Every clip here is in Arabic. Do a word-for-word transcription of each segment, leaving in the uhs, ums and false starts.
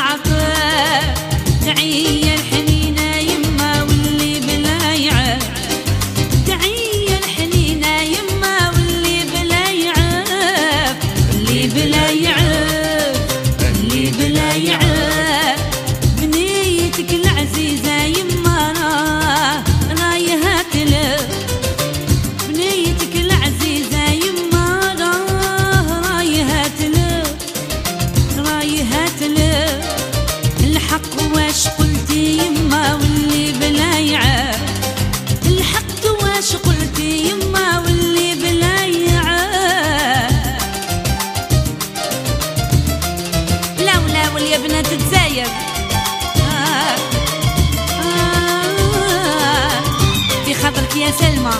عطاء. تعية الحنينة يما واللي بلا يعاب، تعية الحنينة يما واللي بلا يعاب، اللي بلا يعاب، اللي بلا يعاب. بنيتك العزيزة يما راه رايها تلف، بنيتك العزيزة يما راه رايها تلف، رايها تلف. الحق واش قلتي يما واللي بلا يعاب، الحق واش قلتي يما واللي بلا يعاب. لا ولا واليا بنات تزاير آه آه في خاطرك يا سلمى.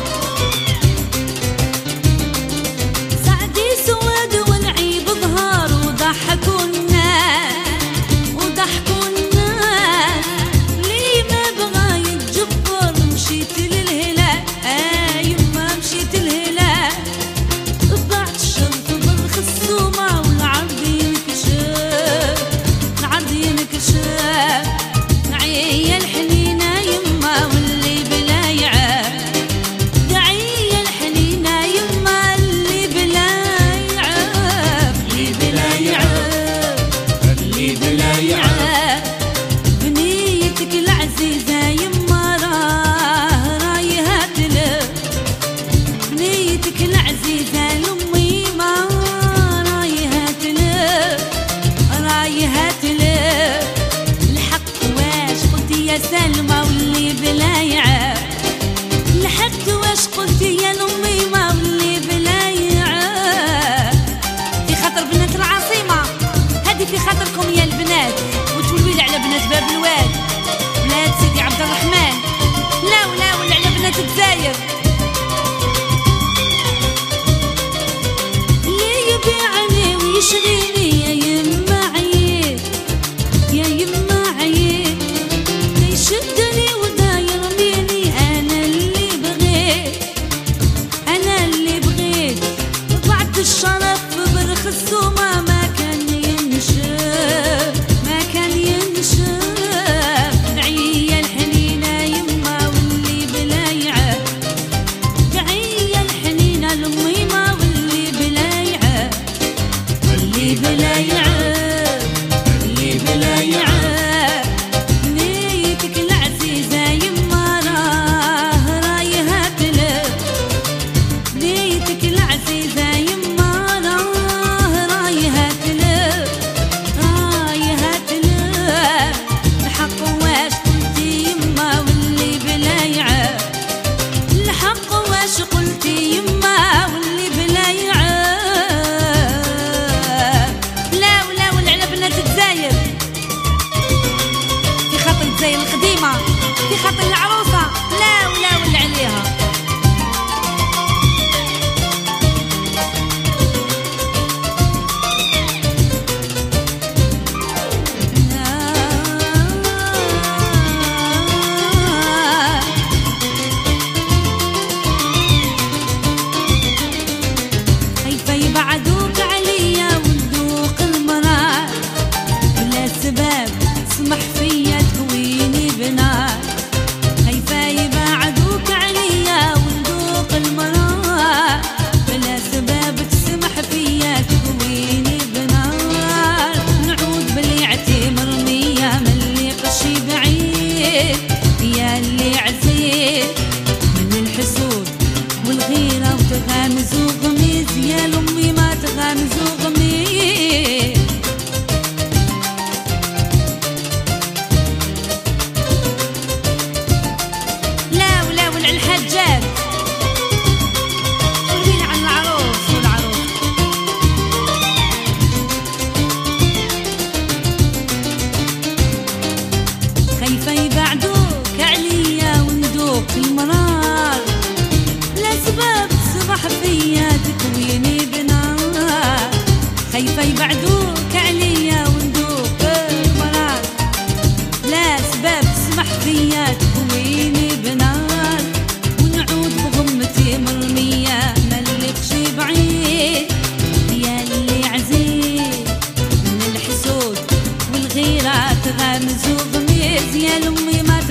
سعدي سواد والعيب ظهر وضحكوا الناس، وضحكوا الناس. لي ما بغا يتجبر مشيت للهلال، آه يما مشيت للهلال. ضاعت الشرط بالخصومة والعرض ينكشف، العرض ينكشف. تعية الحنينة يما واللي بلا يعاب، تعية الحنينة يما اللي بلا يعاب، اللي بلا يعاب، اللي بلا يعاب. بنيتك العزيزة يما راه رايها تلف، بنيتك العزيزة لأمي ما رايها تلف، رايها تلف. الحق واش قلتي يا سلمى واللي بلا يعاب، الحق واش قلتي يا لأمي ما واللي بلا يعاب. في خاطر بنات العاصمة هذه، في خاطركم يا البنات، وتولوي على بنات باب الواد، بنات سيدي عبد الرحمن. لا ولا ولا على بنات الجزائر. اللي يبيعني ويشريني يا يما عييت، يا يما عييت. يشدني ودا يرميني، انا اللي بغيت، انا اللي بغيت. ضعت الشرف برخص وما ما كان ينشف، ما كان ينشف. تعية الحنينة يما واللي بلا يعاب، تعية الحنينة لأمي ما واللي بلا يعاب، اللي بلا يعاب، اللي بلا يعاب. بنيتك العزيزة يما راه رايها تلف، بنيتك العزيزة يما راه رايها تلف، رايها تلف. الحق واش قلتي يما واللي بلا يعاب، الحق واش قلتي يما واللي بلا يعاب. لا ولا ولا على بنات الجزائر، في خاطر الجزائر القديمة، في خاطر العروسة. لا ولا ولا عليها. خايفة يبعدوك عليا وندوق المرار، بلا سبب اسمح فيا تهويني بنار. خايفة يبعدوك عليا وندوق المرار، بلا سبب تسمح فيا تهويني بنار. نعود باليعتي مرمية من اللي قشي بعيد، يا اللي عزيز من الحسود والغيرة وتغامز وغميز. يا لأمي ما تغامز وغميز. غامز وغميز يا لمي ما